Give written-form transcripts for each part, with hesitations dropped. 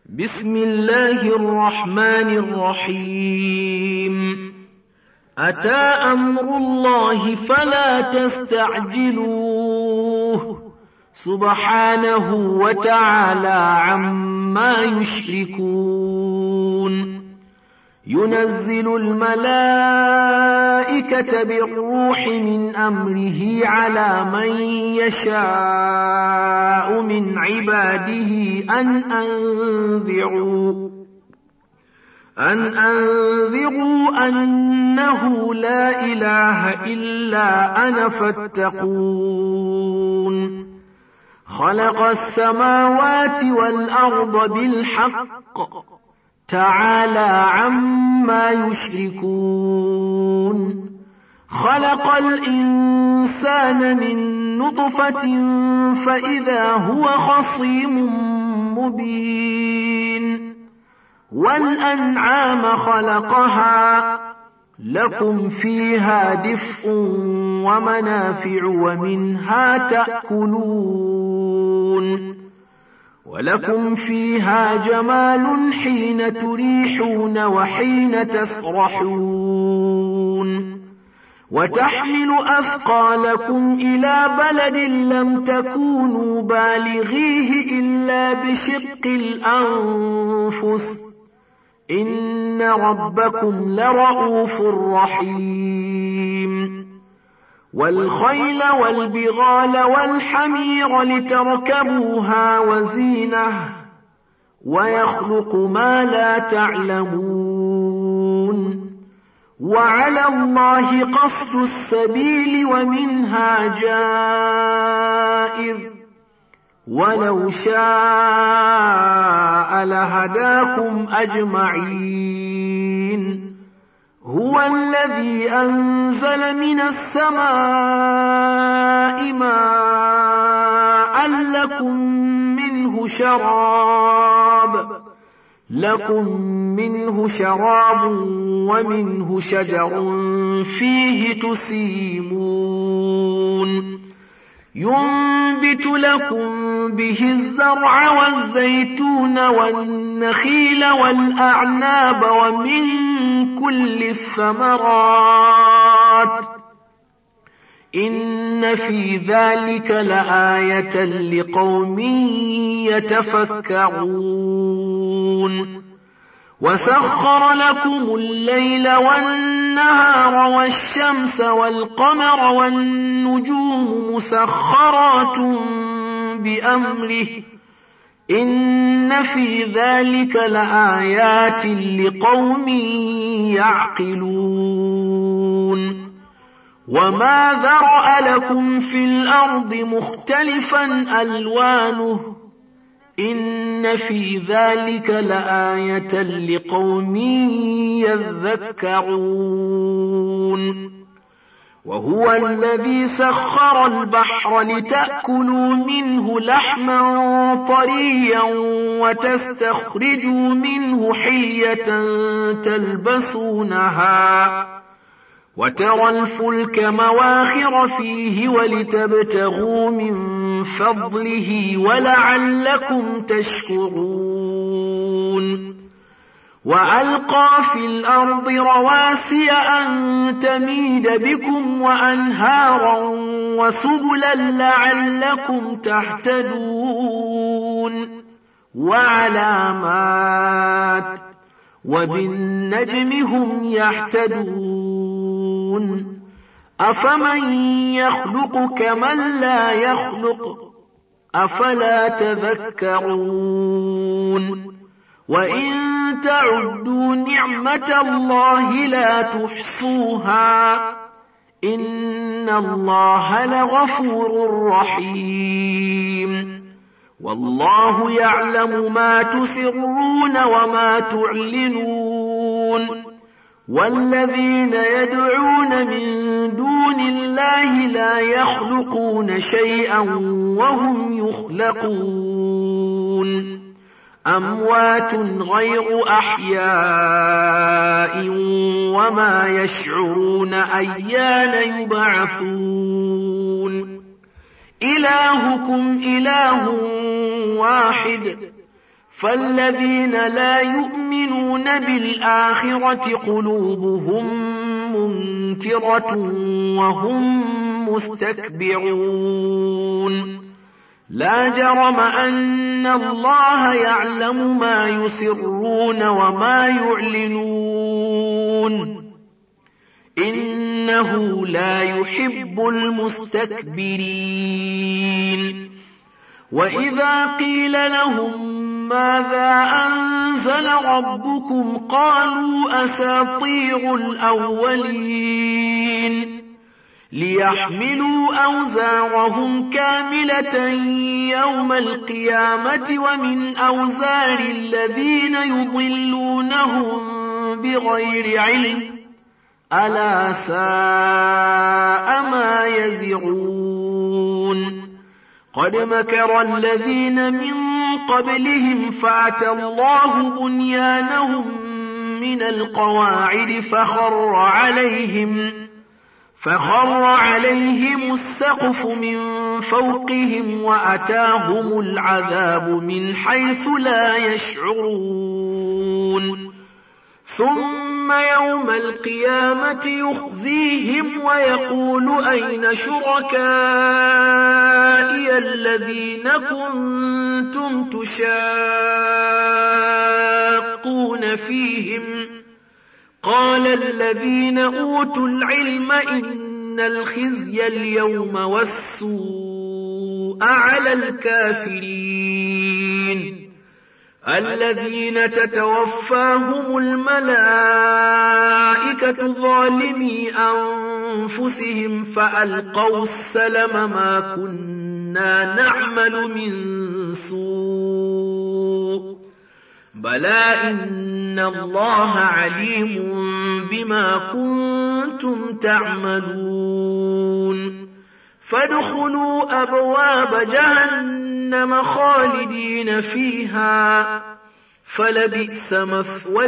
بسم الله الرحمن الرحيم أتى أمر الله فلا تستعجلوه سبحانه وتعالى عما يشركون ينزل الملائكة بالروح من أمره على من يشاء من عباده أن أنذروا أنه لا إله إلا أنا فاتقون خلق السماوات والأرض بالحق تعالى عما يشركون خلق الإنسان من نطفة فإذا هو خصيم مبين والأنعام خلقها لكم فيها دفء ومنافع ومنها تأكلون ولكم فيها جمال حين تريحون وحين تسرحون وتحمل أثقالكم إلى بلد لم تكونوا بالغيه إلا بشق الأنفس إن ربكم لرؤوف رحيم والخيل والبغال والحمير لتركبوها وزينة ويخلق ما لا تعلمون وعلى الله قصد السبيل ومنها جائر ولو شاء لهداكم أجمعين هو الذي أنزل من السماء ماء لكم منه شراب ومنه شجر فيه تسيمون ينبت لكم به الزرع والزيتون والنخيل والأعناب ومن كل الثمرات إن في ذلك لآية لقوم يتفكرون وسخر لكم الليل والنهار والشمس والقمر والنجوم مسخرات بأمره إن في ذلك لآيات لقوم يعقلون وما ذرأ لكم في الأرض مختلفا ألوانه إن في ذلك لآية لقوم يذكرون وهو الذي سخر البحر لتأكلوا منه لحما طريا وتستخرجوا منه حلية تلبسونها وترى الفلك مواخر فيه ولتبتغوا من فضله ولعلكم تشكرون وألقى في الأرض رواسي أن تميد بكم وأنهارا وسبلا لعلكم تهتدون وعلامات وبالنجم هم يهتدون أفمن يخلق كمن لا يخلق أفلا تذكرون وإن تعدوا نعمة الله لا تحصوها إن الله لغفور رحيم والله يعلم ما تسرون وما تعلنون والذين يدعون من دون الله لا يخلقون شيئا وهم يخلقون أموات غير أحياء وما يشعرون أيان يبعثون إلهكم إله واحد فالذين لا يؤمنون بالآخرة قلوبهم منكرة وهم مستكبرون لا جرم أن الله يعلم ما يسرون وما يعلنون إنه لا يحب المستكبرين وإذا قيل لهم ماذا أنزل ربكم قالوا أساطير الأولين ليحملوا أوزارهم كاملة يوم القيامة ومن أوزار الذين يضلونهم بغير علم ألا ساء ما يزرون قد مكر الذين من قبلهم فأتى الله بنيانهم من القواعد فخر عليهم السقف من فوقهم وأتاهم العذاب من حيث لا يشعرون ثم يوم القيامة يخزيهم ويقول أين شركائي الذين كنتم تشاقون فيهم قال الذين أوتوا العلم إن الخزي اليوم والسوء على الكافرين الذين تتوفاهم الملائكة ظالمي أنفسهم فألقوا السلم ما كنا نعمل من سوء بلى إن الله عليم بما كنتم تعملون فادخلوا أبواب جهنم خالدين فيها فلبئس مثوى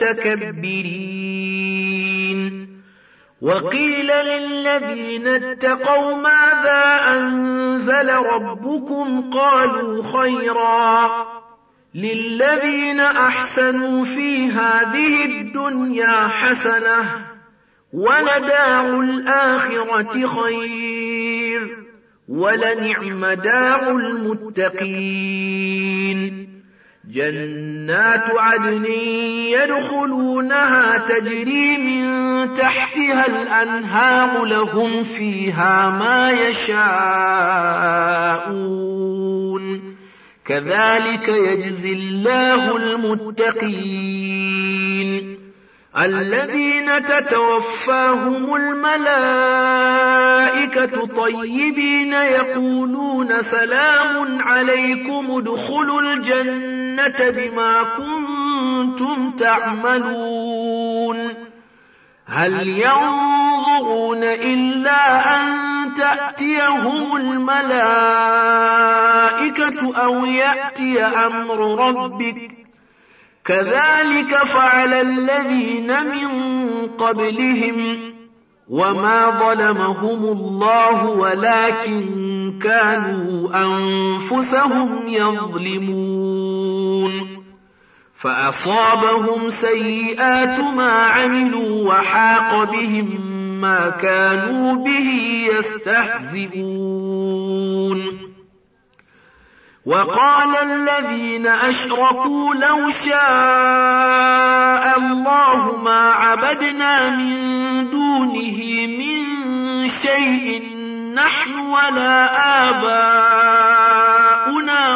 المتكبرين وقيل للذين اتقوا ماذا أنزل ربكم قالوا خيرا للذين أحسنوا في هذه الدنيا حسنة ولدار الآخرة خير ولنعم دار المتقين جنات عدن يدخلونها تجري من تحتها الأنهار لهم فيها ما يشاءون كذلك يجزي الله المتقين الذين تتوفاهم الملائكة طيبين يقولون سلام عليكم ادخلوا الجنة بما كنتم تعملون هل ينظرون إلا أن تأتيهم الملائكة أو يأتي أمر ربك كذلك فعل الذين من قبلهم وما ظلمهم الله ولكن كانوا أنفسهم يظلمون فأصابهم سيئات ما عملوا وحاق بهم ما كانوا به يستهزئون وقال الذين أشركوا لو شاء الله ما عبدنا من دونه من شيء نحن ولا آباؤنا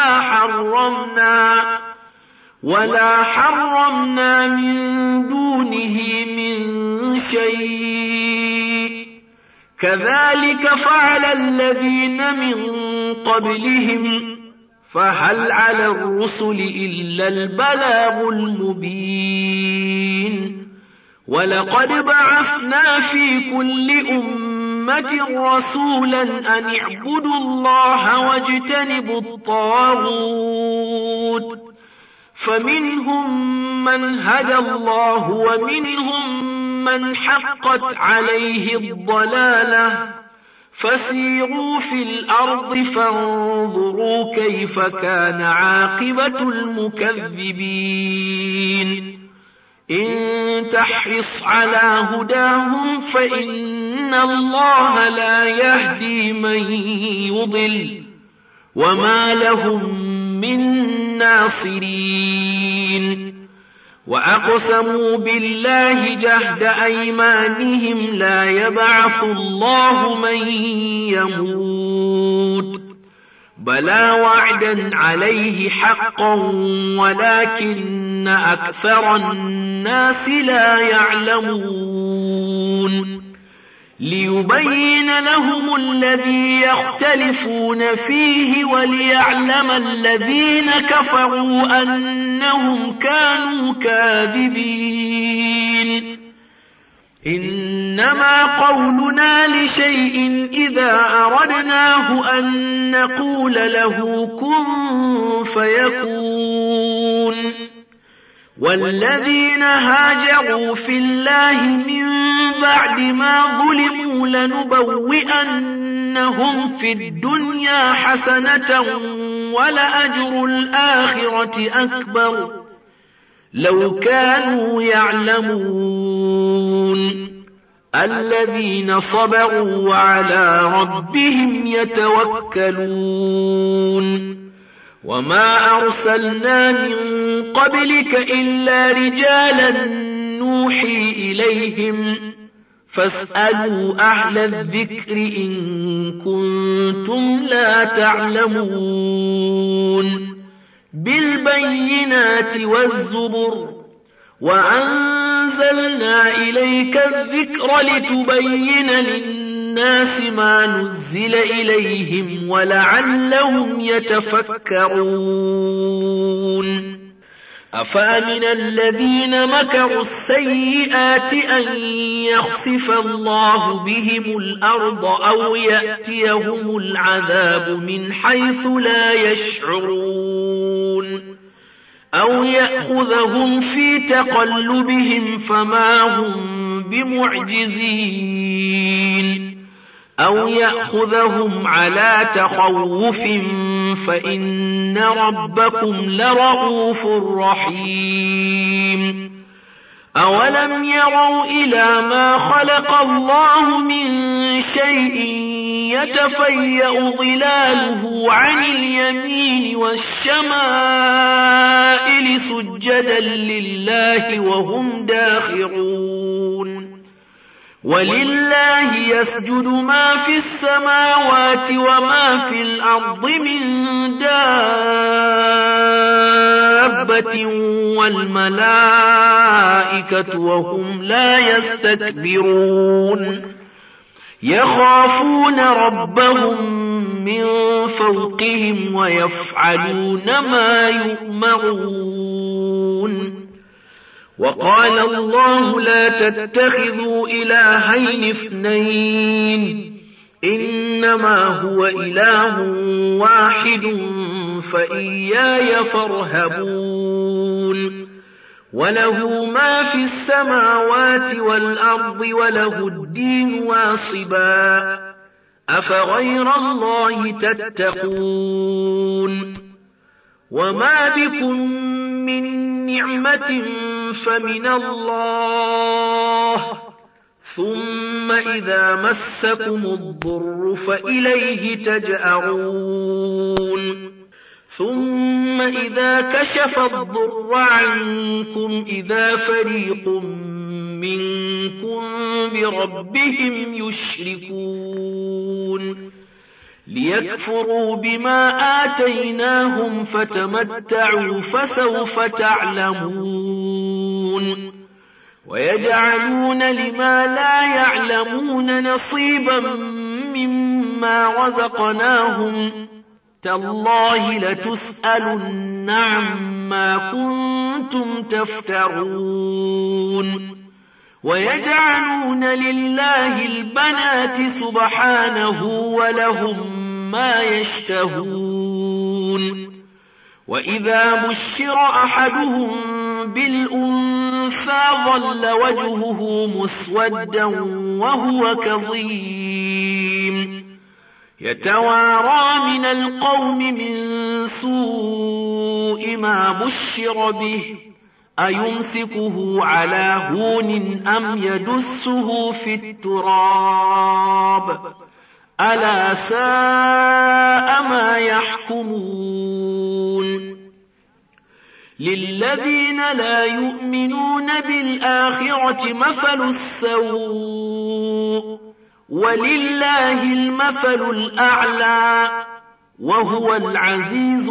ولا حرمنا من دونه من شيء كذلك فعل الذين من قبلهم فهل على الرسل إلا البلاغ المبين ولقد بعثنا في كل أمة رسولا أن اعبدوا الله واجتنبوا الطاغوت فمنهم من هدى الله ومنهم من حقت عليه الضلالة فسيروا في الأرض فانظروا كيف كان عاقبة المكذبين إن تحرص على هداهم فإن الله لا يهدي من يضل وما لهم من ناصرين وأقسموا بالله جهد أيمانهم لا يبعث الله من يموت بلى وعدا عليه حقا ولكن أكثر الناس لا يعلمون ليبين لهم الذي يختلفون فيه وليعلم الذين كفروا أنهم كانوا كاذبين إنما قولنا لشيء إذا أردناه أن نقول له كن فيكون والذين هاجروا في الله من بعد ما ظلموا لنبوئنهم في الدنيا حسنة ولأجر الآخرة أكبر لو كانوا يعلمون الذين صبروا وعلى ربهم يتوكلون وما أرسلنا من قبلك إلا رجالا نوحي إليهم فاسألوا أهل الذكر إن كنتم لا تعلمون بالبينات والزبر وأنزلنا إليك الذكر لتبين للناس ما نزل إليهم ولعلهم يتفكرون أفأمن الذين مكروا السيئات أن يخسف الله بهم الأرض أو يأتيهم العذاب من حيث لا يشعرون أو يأخذهم في تقلبهم فما هم بمعجزين أو يأخذهم على تخوف فإن ربكم لرؤوف رحيم أولم يروا إلى ما خلق الله من شيء يتفيأ ظلاله عن اليمين والشمائل سجدا لله وهم داخرون ولله يسجد ما في السماوات وما في الأرض من دابة والملائكة وهم لا يستكبرون يخافون ربهم من فوقهم ويفعلون ما يؤمرون وقال الله لا تتخذوا إلهين اثنين إنما هو إله واحد فإياي فارهبون وله ما في السماوات والأرض وله الدين واصبا أفغير الله تتقون وما بكم من نعمة فمن الله ثم إذا مسكم الضر فإليه تجأرون ثم إذا كشف الضر عنكم إذا فريق منكم بربهم يشركون ليكفروا بما آتيناهم فتمتعوا فسوف تعلمون ويجعلون لما لا يعلمون نصيبا مما رزقناهم تالله لتسألن عما كنتم تفترون ويجعلون لله البنات سبحانه ولهم ما يشتهون وإذا بشر أحدهم بالأنثى ظل وجهه مسودا وهو كظيم يتوارى من القوم من سوء ما بشر به أيمسكه على هون أم يدسه في التراب ألا ساء ما يحكمون للذين لا يؤمنون بالآخرة مثل السوء ولله المثل الأعلى وهو العزيز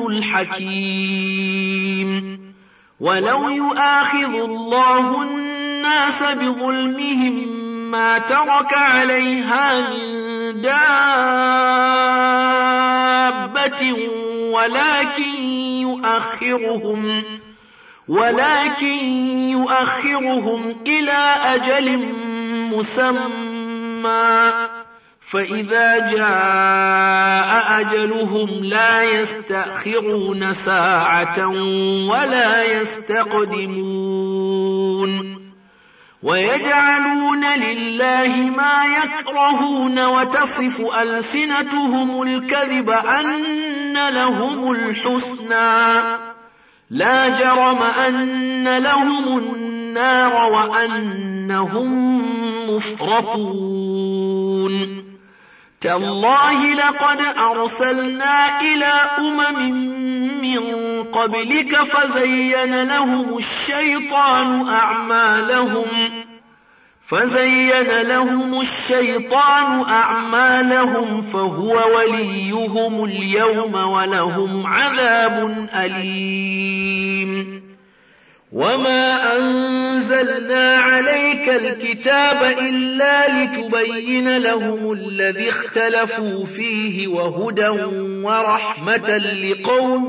الحكيم ولو يؤاخذ الله الناس بظلمهم ما ترك عليها من دابة ولكن يؤخرهم إلى أجل مسمى فإذا جاء أجلهم لا يستأخرون ساعة ولا يستقدمون ويجعلون لله ما يكرهون وتصف ألسنتهم الكذب أن لهم الحسنى لا جرم أن لهم النار وأنهم مفرطون تالله لقد أرسلنا إلى من قبلك فزين لهم الشيطان أعمالهم فهو وليهم اليوم ولهم عذاب أليم وما أنزلنا عليك الكتاب إلا لتبين لهم الذي اختلفوا فيه وهدى ورحمة لقوم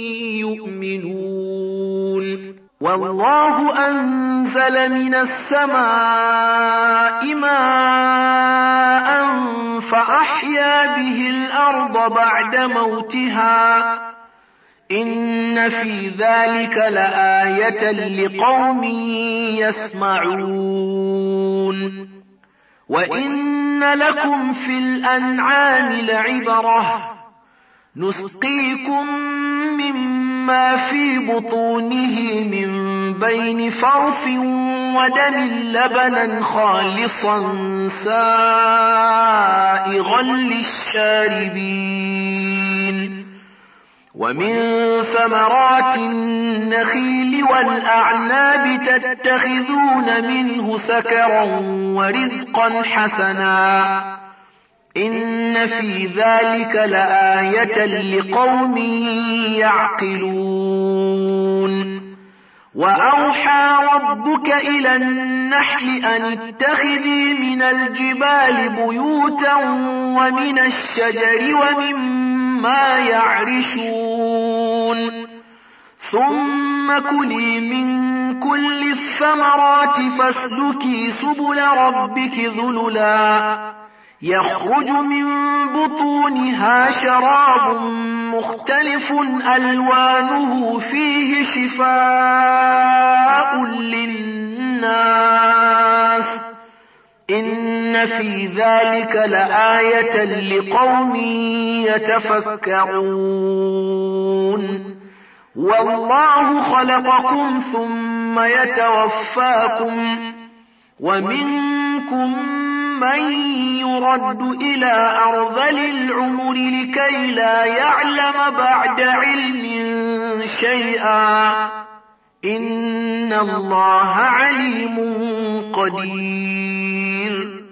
يؤمنون والله أنزل من السماء ماء فأحيا به الأرض بعد موتها إن في ذلك لآية لقوم يسمعون وإن لكم في الأنعام لعبرة نسقيكم مما في بطونه من بين فرث ودم لبنا خالصا سائغا للشاربين ومن ثمرات النخيل والأعناب تتخذون منه سكرا ورزقا حسنا إن في ذلك لآية لقوم يعقلون وأوحى ربك إلى النحل أن اتخذي من الجبال بيوتا ومن الشجر ومما يعرشون ثم كلي من كل الثمرات فاسلكي سبل ربك ذللا يخرج من بطونها شراب مختلف ألوانه فيه شفاء للناس إن في ذلك لآية لقوم يتفكرون والله خلقكم ثم يتوفاكم ومنكم من يرد إلى أرذل العمر لكي لا يعلم بعد علم شيئا إن الله عليم قدير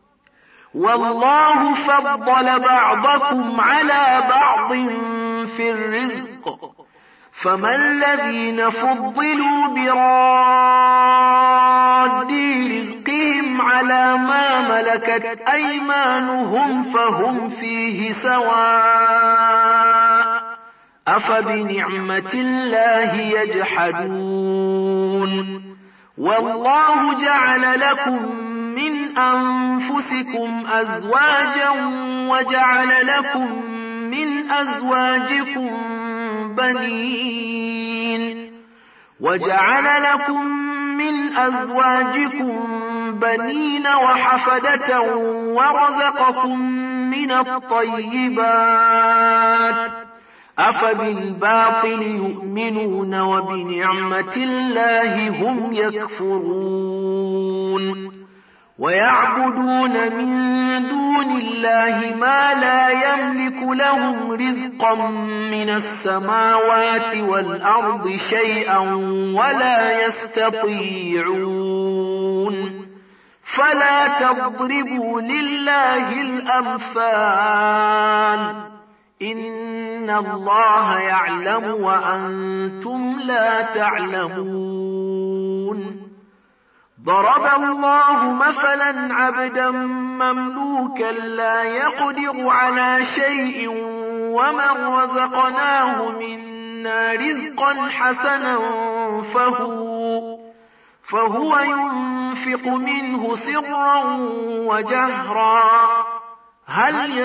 والله فضل بعضكم على بعض في الرزق فما الذين فضلوا براد رزقهم على ما ملكت أيمانهم فهم فيه سواء أفبنعمة الله يجحدون والله جعل لكم من أنفسكم أزواجا وجعل لكم من أزواجكم بنين وحفدة ورزقكم من الطيبات أفبالباطل يؤمنون وبنعمة الله هم يكفرون ويعبدون من دون الله ما لا يملك لهم رزقا من السماوات والأرض شيئا ولا يستطيعون فلا تضربوا لله الأمثال إن الله يعلم وأنتم لا تعلمون ضرب الله مثلا عبدا مملوكا لا يقدر على شيء ومن رزقناه منا رزقا حسنا فهو ينفق منه سرا وجهرا هل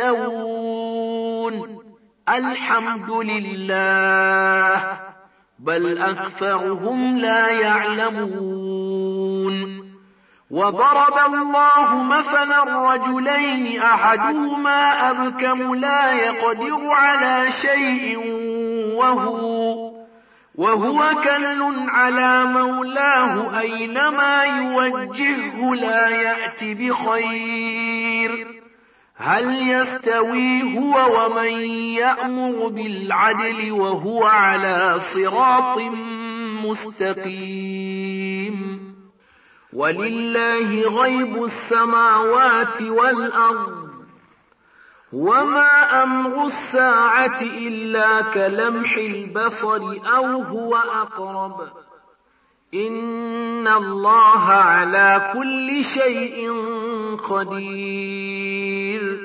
يستوون الحمد لله بل أكثرهم لا يعلمون وضرب الله مثلا رجلين أحدهما أبكم لا يقدر على شيء وهو كل على مولاه أينما يوجهه لا يأتي بخير هل يستوي هو ومن يأمر بالعدل وهو على صراط مستقيم ولله غيب السماوات والأرض وما أمر الساعة إلا كلمح البصر أو هو أقرب إن الله على كل شيء قدير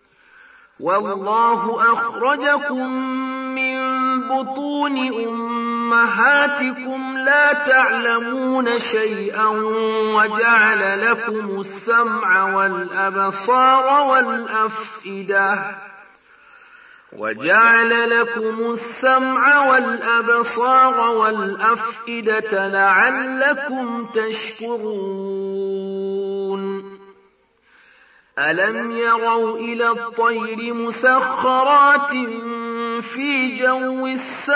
والله أخرجكم من بطون أمهاتكم لا تعلمون شيئا وجعل لكم السمع والأبصار والأفئدة لعلكم تشكرون ألم يروا إلى الطير مسخرات في جو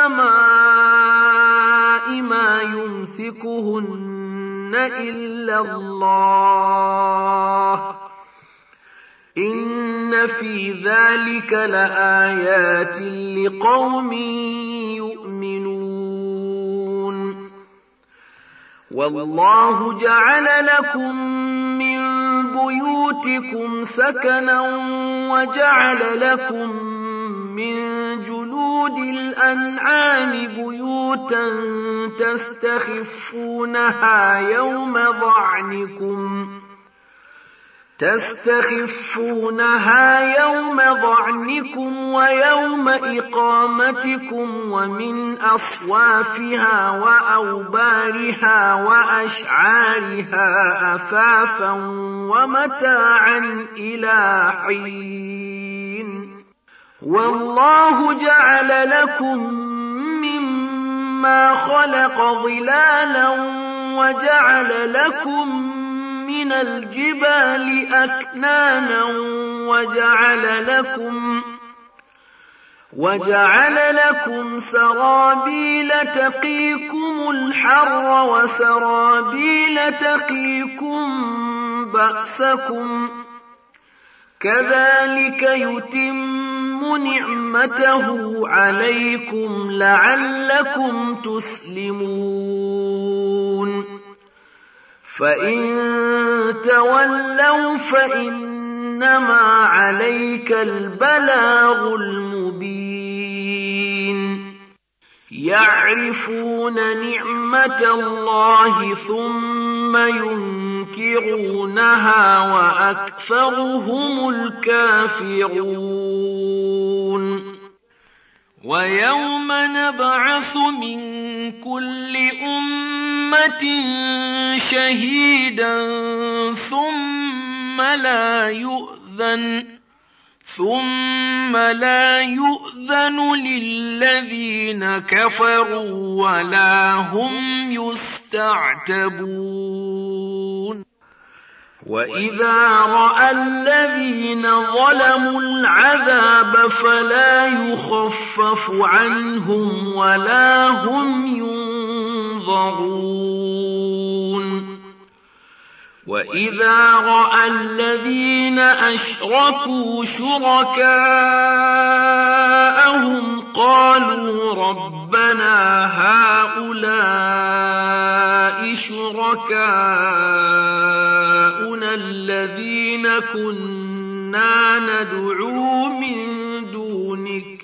السماء ما يمسكهن إلا الله إن في ذلك لآيات لقوم يؤمنون والله جعل لكم من بيوتكم سكنا وجعل لكم من جلود الأنعام بيوتا تستخفونها يوم ضعنكم ويوم إقامتكم ومن أصوافها وأوبارها وأشعارها أثاثا ومتاعا إلى حين والله جعل لكم مما خلق ظلالا وجعل لكم من الجبال أكنانا وجعل لكم سرابيل تقيكم الحر وسرابيل تقيكم بأسكم كذلك يتم نعمته عليكم لعلكم تسلمون فإن تولوا فإنما عليك البلاغ المبين يعرفون نعمة الله ثم ينكرونها وأكثرهم الكافرون ويوم نبعث من كل أمة شهيدا ثم لا يؤذن للذين كفروا ولا هم يستعتبون وإذا رأى الذين ظلموا العذاب فلا يخفف عنهم ولا هم ينظرون وإذا رأى الذين أشركوا شركاءهم قالوا ربنا هؤلاء شركاؤنا الذين كنا ندعو من دونك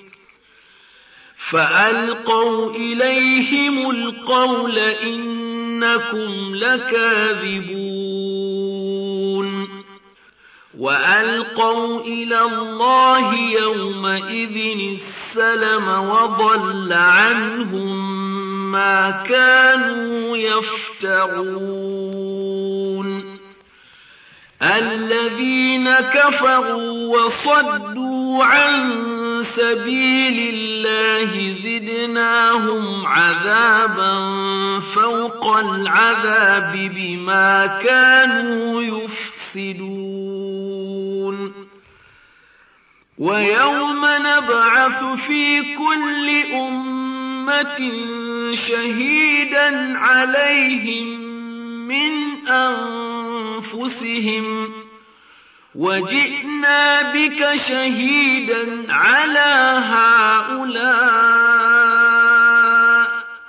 فألقوا إليهم القول إنكم لكاذبون وألقوا إلى الله يومئذ السلم وضل عنهم ما كانوا يفترون الذين كفروا وصدوا عن سبيل الله زدناهم عذابا فوق العذاب بما كانوا يفسدون ويوم نبعث في كل أمة شهيدا عليهم من أنفسهم وجئنا بك شهيدا على هؤلاء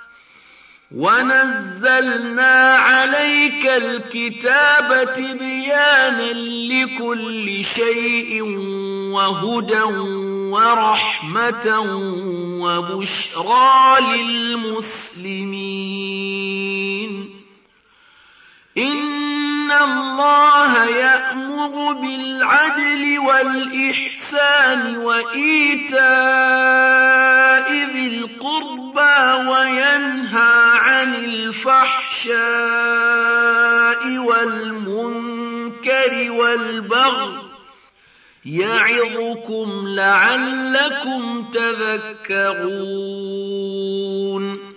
ونزلنا عليك الكتاب تبيانا لكل شيء وهدى ورحمة وبشرى للمسلمين إن الله يأمر بالعدل والإحسان وإيتاء ذي القربى وينهى عن الفحشاء والمنكر والبغي يعظكم لعلكم تذكرون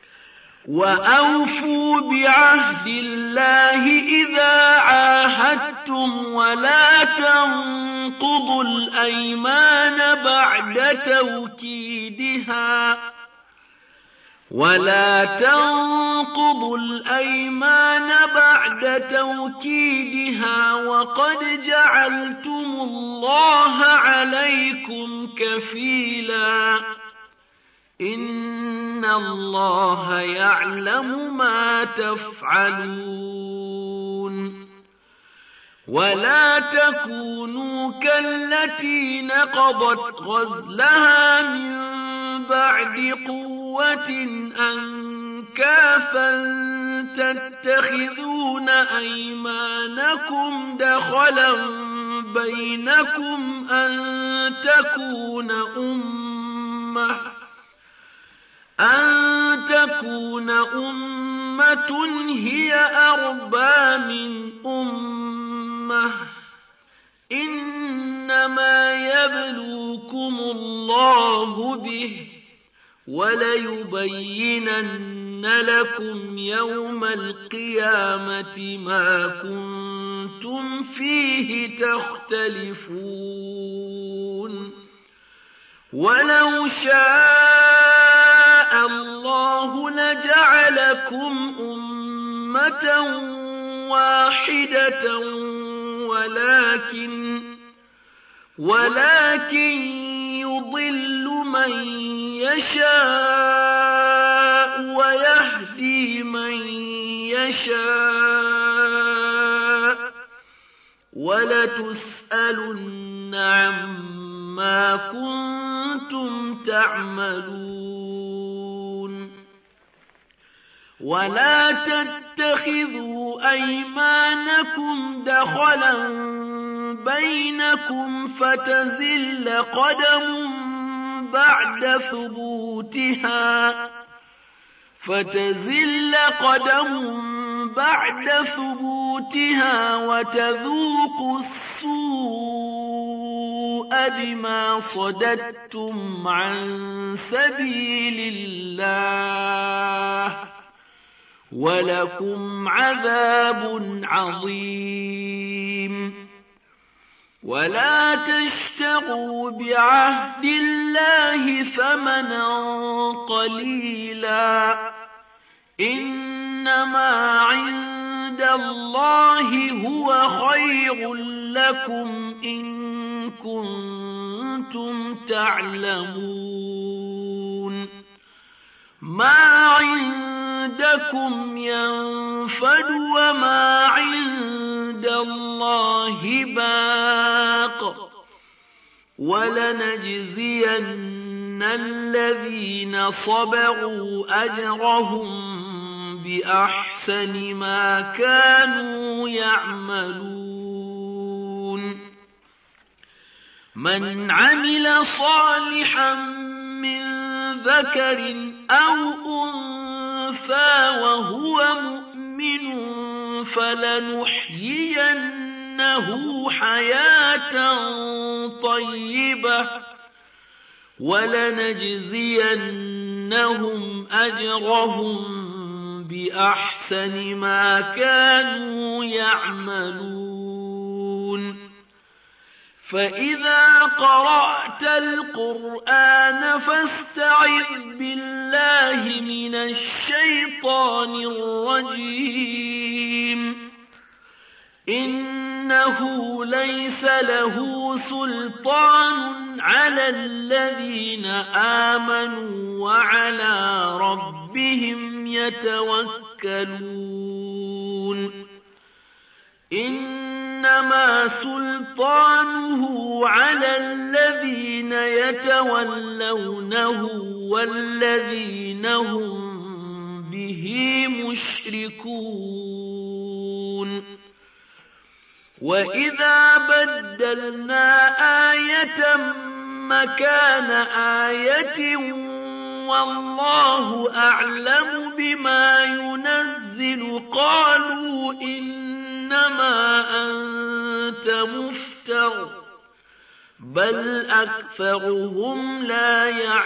وأوفوا بعهد الله إذا عاهدتم ولا تنقضوا الأيمان بعد توكيدها وقد جعلتم الله عليكم كفيلا إن الله يعلم ما تفعلون ولا تكونوا كالتي نقضت غزلها من بعد قوة أنكاثا تتخذون أيمانكم دخلا بينكم أن تكون أمة هي أربى من أمة إنما يبلوكم الله به وليبينن لكم يوم القيامة ما كنتم فيه تختلفون ولو شاء الله لجعلكم أمة واحدة ولكن يضل من يشاء ويهدي من يشاء ولتسألن عما كنتم تعملون ولا تتخذوا أيمانكم دخلا بينكم فتزل قدم بعد ثبوتها وتذوقوا السوء بما صددتم عن سبيل الله ولكم عذاب عظيم. ولا تشتروا بعهد الله ثمنا قليلا، إنما عند الله هو خير لكم إن كنتم تعلمون. ما عندكم ينفد وما عند الله باق، ولنجزين الذين صبروا أجرهم بأحسن ما كانوا يعملون. من عمل صالحا من ذكر أو أنثى وهو مؤمن فلنحيينه حياة طيبة ولنجزينهم أجرهم بأحسن ما كانوا يعملون. فإذا قرأت القرآن فاستعذ بالله من الشيطان الرجيم، إنه ليس له سلطان على الذين آمنوا وعلى ربهم يتوكلون. إنما سلطانه على الذين يتولونه والذين هم به مشركون. وإذا بدلنا آية مكان آية والله أعلم بما ينزل قالوا إنما أنت مفتر بل أكثرهم لا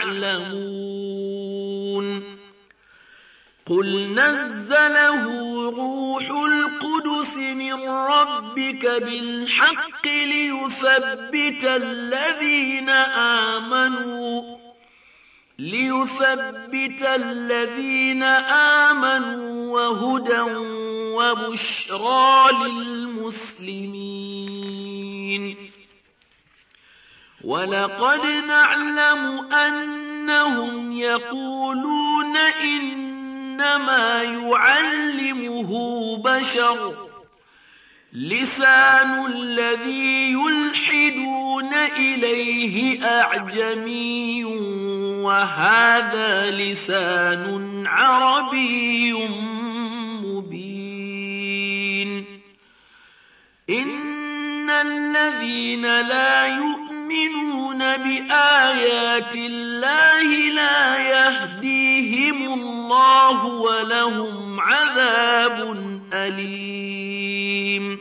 يعلمون. قل نزله روح القدس من ربك بالحق ليثبت الذين آمنوا وهدى وبشرى للمسلمين. ولقد نعلم أنهم يقولون إنما يعلمه بشر، لسان الذي يلحدون إليه أعجمي وهذا لسان عربي مبين. إن الذين لا يؤمنون بآيات الله لا يهديهم الله ولهم عذاب أليم.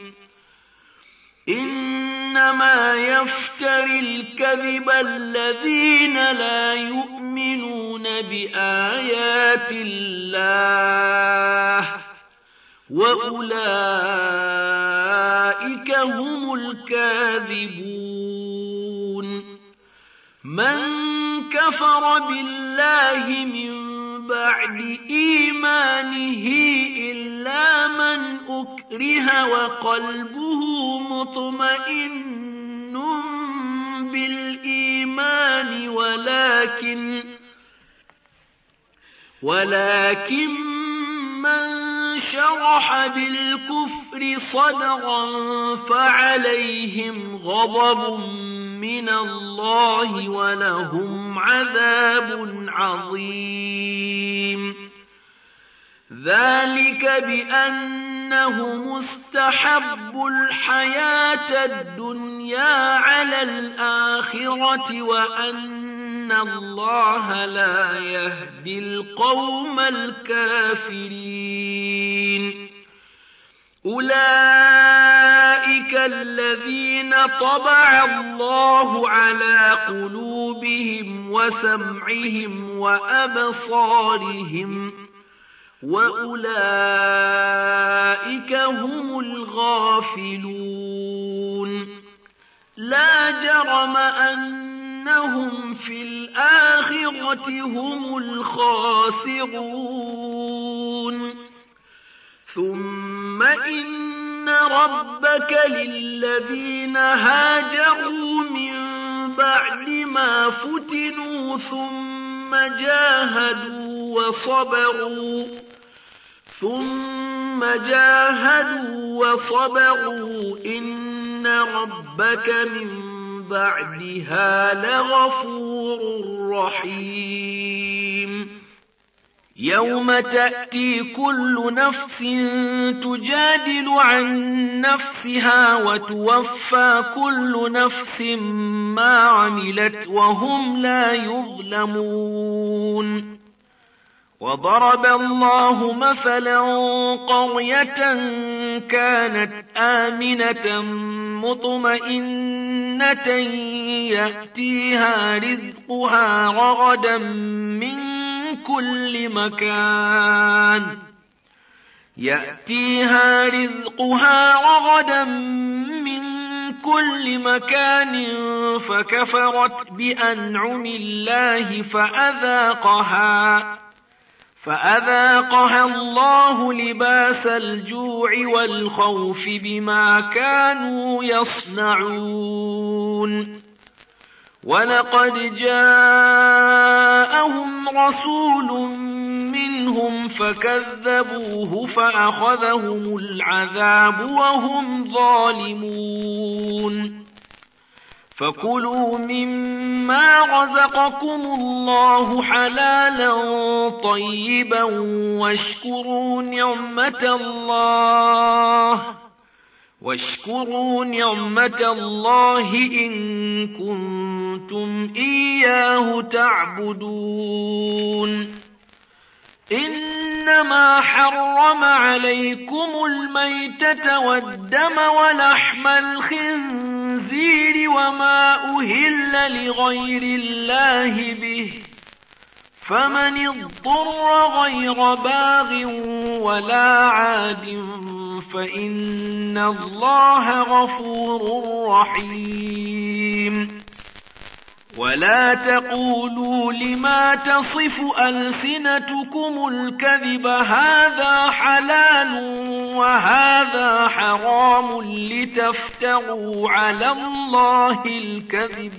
إنما يفتري الكذب الذين لا يؤمنون بآيات الله وأولئك هم الكاذبون. من كفر بالله من بعد إيمانه إلا من أكره وقلبه مطمئن بالإيمان ولكن من شرح بالكفر صدرا فعليهم غضب من الله ولهم عذاب عظيم. ذلك بأنهم استحبوا الحياة الدنيا على الآخرة وأن الله لا يهدي القوم الكافرين. أولئك الذين طبع الله على قلوبهم وسمعهم وأبصارهم وأولئك هم الغافلون لا جرم أنهم في الآخرة هم الخاسرون ثم إن ربك للذين هاجروا من بعد ما فتنوا ثم جاهدوا وصبروا إن ربك من بعدها لغفور رحيم يوم تأتي كل نفس تجادل عن نفسها وتوفى كل نفس ما عملت وهم لا يظلمون وضرب الله مثلا قرية كانت آمنة مطمئنة يأتيها رزقها رغدا من كل مكان فكفرت بأنعم الله فأذاقها الله لباس الجوع والخوف بما كانوا يصنعون ولقد جاءهم رسول منهم فكذبوه فأخذهم العذاب وهم ظالمون فكلوا مما رزقكم الله حلالا طيبا واشكروا نعمة الله إن كنتم إياه تعبدون إنما حرم عليكم الميتة والدم ولحم الخنزير وما أهل لغير الله به فمن اضطر غير باغ ولا عاد فإن الله غفور رحيم ولا تقولوا لما تصف ألسنتكم الكذب هذا حلال وهذا حرام لتفتروا على الله الكذب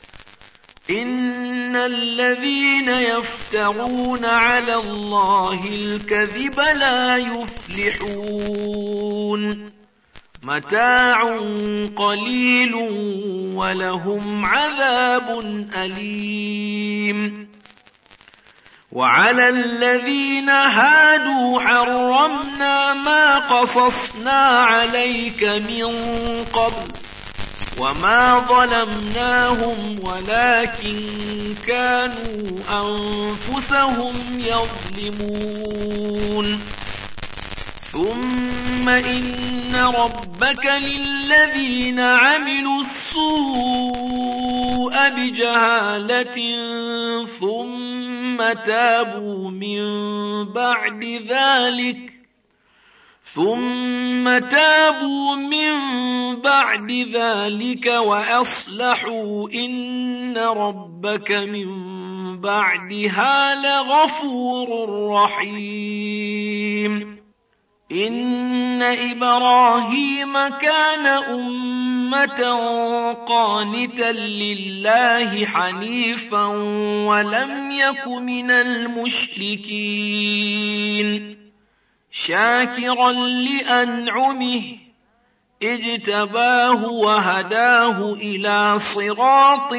إن الذين يفترون على الله الكذب لا يفلحون متاع قليل ولهم عذاب أليم وعلى الذين هادوا حرمنا ما قصصنا عليك من قبل وما ظلمناهم ولكن كانوا أنفسهم يظلمون ثم إن ربك للذين عملوا السوء بجهالة ثم تابوا من بعد ذلك وأصلحوا إن ربك من بعدها لغفور رحيم إن إبراهيم كان أمة قانتا لله حنيفا ولم يك من المشركين شاكرا لأنعمه اجتباه وهداه إلى صراط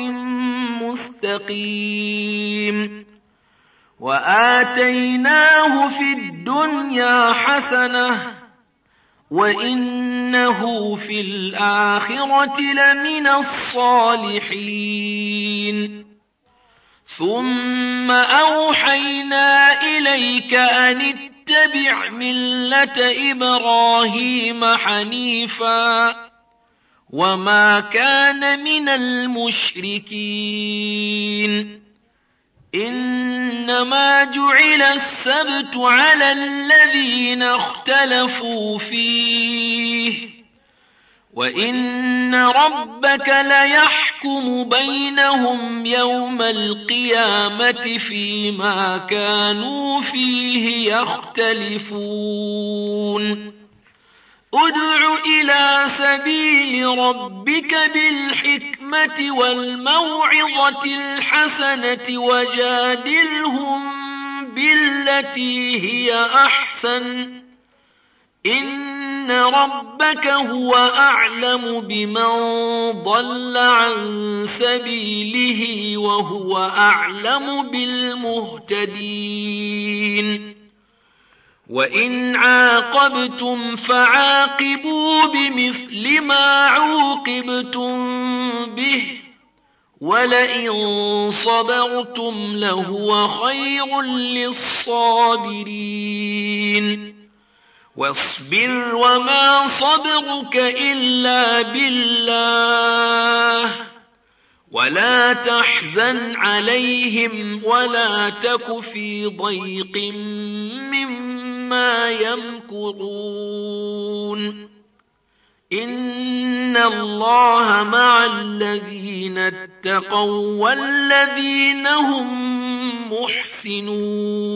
مستقيم وآتيناه في الدنيا حسنة وإنه في الآخرة لمن الصالحين ثم أوحينا إليك أن اتبع ملة إبراهيم حنيفا وما كان من المشركين إنما جعل السبت على الذين اختلفوا فيه وإن ربك ليحكم بينهم يوم القيامة فيما كانوا فيه يختلفون ادع إلى سبيل ربك بالحكمة والموعظة الحسنة وجادلهم بالتي هي أحسن إن ربك هو أعلم بمن ضل عن سبيله وهو أعلم بالمهتدين وإن عاقبتم فعاقبوا بمثل ما عوقبتم به ولئن صبرتم لهو خير للصابرين واصبر وما صبرك إلا بالله ولا تحزن عليهم ولا تك في ضيق مما يمكرون إن الله مع الذين اتقوا والذين هم محسنون